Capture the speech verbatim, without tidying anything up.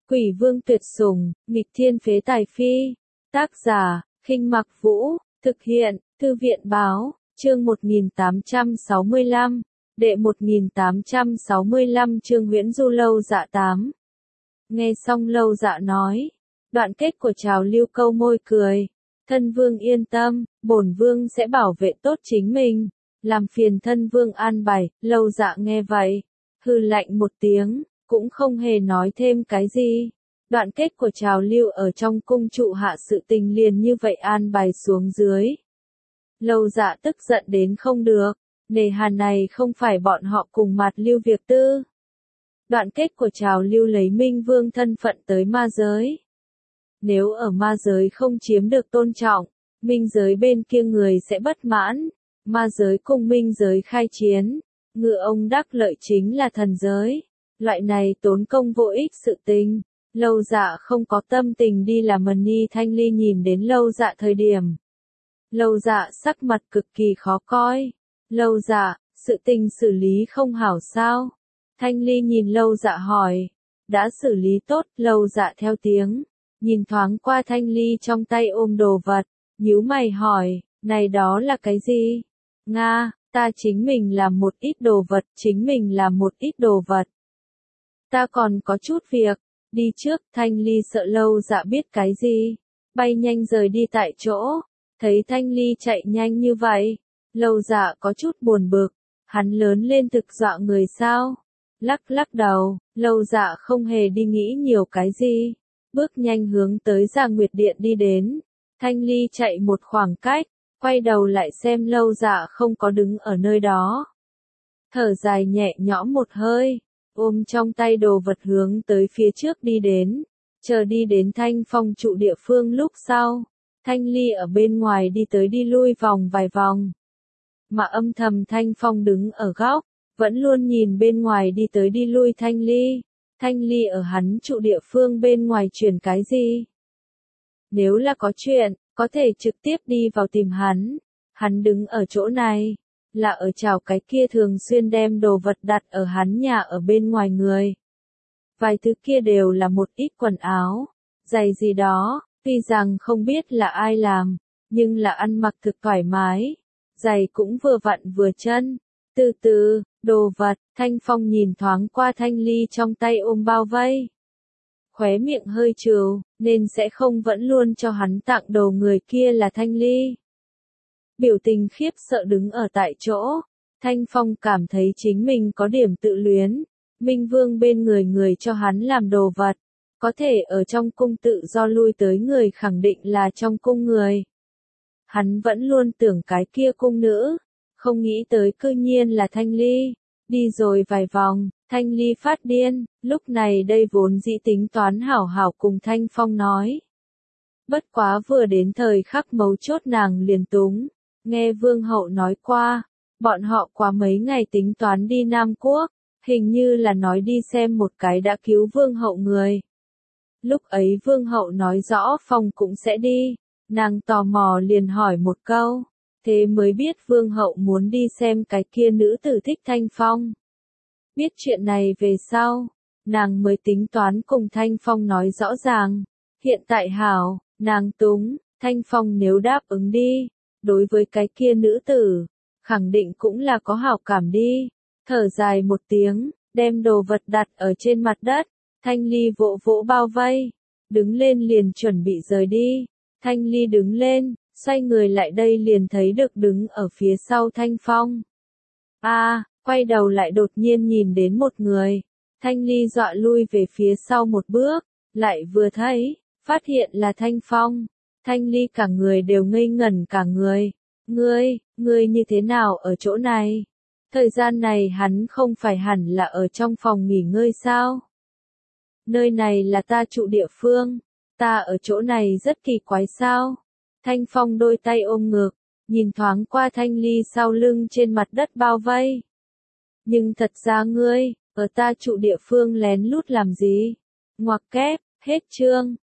Quỷ vương tuyệt sủng, nghịch thiên phế tài phi. Tác giả, Khinh Mặc Vũ, thực hiện, Thư viện Báo, chương một nghìn tám trăm sáu mươi lăm, đệ một nghìn tám trăm sáu mươi lăm chương Huyễn Du Lâu Dạ tám. Nghe xong Lâu Dạ nói, đoạn kết của Trào Lưu câu môi cười, thân vương yên tâm, bổn vương sẽ bảo vệ tốt chính mình, làm phiền thân vương an bài. Lâu Dạ nghe vậy, hừ lạnh một tiếng, cũng không hề nói thêm cái gì. Đoạn kết của Trào Lưu ở trong cung trụ hạ sự tình liền như vậy an bài xuống dưới. Lâu Dạ tức giận đến không được, nề hà này không phải bọn họ cùng mặt lưu việc tư. Đoạn kết của Trào Lưu lấy Minh Vương thân phận tới ma giới. Nếu ở ma giới không chiếm được tôn trọng, minh giới bên kia người sẽ bất mãn. Ma giới cùng minh giới khai chiến, ngựa ông đắc lợi chính là thần giới. Loại này tốn công vô ích sự tình. Lâu Dạ không có tâm tình đi làm mần ni. Thanh Ly nhìn đến Lâu Dạ thời điểm. Lâu Dạ sắc mặt cực kỳ khó coi. Lâu Dạ, sự tình xử lý không hảo sao? Thanh Ly nhìn Lâu Dạ hỏi. Đã xử lý tốt. Lâu Dạ theo tiếng, nhìn thoáng qua Thanh Ly trong tay ôm đồ vật, nhíu mày hỏi, này đó là cái gì? Nga, ta chính mình làm một ít đồ vật, chính mình làm một ít đồ vật. Ta còn có chút việc, đi trước. Thanh Ly sợ Lâu Dạ biết cái gì, bay nhanh rời đi tại chỗ. Thấy Thanh Ly chạy nhanh như vậy, Lâu Dạ có chút buồn bực, hắn lớn lên thực dọa người sao? Lắc lắc đầu, Lâu Dạ không hề đi nghĩ nhiều cái gì, bước nhanh hướng tới Gia Nguyệt Điện đi đến. Thanh Ly chạy một khoảng cách, quay đầu lại xem Lâu Dạ không có đứng ở nơi đó. Thở dài nhẹ nhõm một hơi, ôm trong tay đồ vật hướng tới phía trước đi đến. Chờ đi đến Thanh Phong trụ địa phương lúc sau, Thanh Ly ở bên ngoài đi tới đi lui vòng vài vòng. Mà âm thầm Thanh Phong đứng ở góc, vẫn luôn nhìn bên ngoài đi tới đi lui Thanh Ly. Thanh Ly ở hắn trụ địa phương bên ngoài chuyển cái gì? Nếu là có chuyện, có thể trực tiếp đi vào tìm hắn. Hắn đứng ở chỗ này, là ở chào cái kia thường xuyên đem đồ vật đặt ở hắn nhà ở bên ngoài người. Vài thứ kia đều là một ít quần áo, giày gì đó, tuy rằng không biết là ai làm, nhưng là ăn mặc thực thoải mái. Giày cũng vừa vặn vừa chân. Từ từ, đồ vật. Thanh Phong nhìn thoáng qua Thanh Ly trong tay ôm bao vây, khóe miệng hơi trừ, nên sẽ không vẫn luôn cho hắn tặng đồ người kia là Thanh Ly. Biểu tình khiếp sợ đứng ở tại chỗ, Thanh Phong cảm thấy chính mình có điểm tự luyến. Minh Vương bên người người cho hắn làm đồ vật, có thể ở trong cung tự do lui tới người khẳng định là trong cung người. Hắn vẫn luôn tưởng cái kia cung nữ, không nghĩ tới cư nhiên là Thanh Ly. Đi rồi vài vòng, Thanh Ly phát điên, lúc này đây vốn dĩ tính toán hảo hảo cùng Thanh Phong nói. Bất quá vừa đến thời khắc mấu chốt nàng liền túng, nghe Vương hậu nói qua, bọn họ qua mấy ngày tính toán đi Nam Quốc, hình như là nói đi xem một cái đã cứu Vương hậu người. Lúc ấy Vương hậu nói rõ Phong cũng sẽ đi, nàng tò mò liền hỏi một câu. Thế mới biết Vương hậu muốn đi xem cái kia nữ tử thích Thanh Phong. Biết chuyện này về sau, nàng mới tính toán cùng Thanh Phong nói rõ ràng. Hiện tại hảo, nàng túng, Thanh Phong nếu đáp ứng đi, đối với cái kia nữ tử, khẳng định cũng là có hảo cảm đi. Thở dài một tiếng, đem đồ vật đặt ở trên mặt đất. Thanh Ly vỗ vỗ bao vây, đứng lên liền chuẩn bị rời đi. Thanh Ly đứng lên, xoay người lại đây liền thấy được đứng ở phía sau Thanh Phong. A, à, quay đầu lại đột nhiên nhìn đến một người. Thanh Ly dọa lui về phía sau một bước, lại vừa thấy, phát hiện là Thanh Phong. Thanh Ly cả người đều ngây ngẩn cả người. Ngươi, ngươi như thế nào ở chỗ này? Thời gian này hắn không phải hẳn là ở trong phòng nghỉ ngơi sao? Nơi này là ta trụ địa phương, ta ở chỗ này rất kỳ quái sao? Thanh Phong đôi tay ôm ngực, nhìn thoáng qua Thanh Ly sau lưng trên mặt đất bao vây. Nhưng thật ra ngươi, ở ta trụ địa phương lén lút làm gì? Ngoặc kép, hết chương.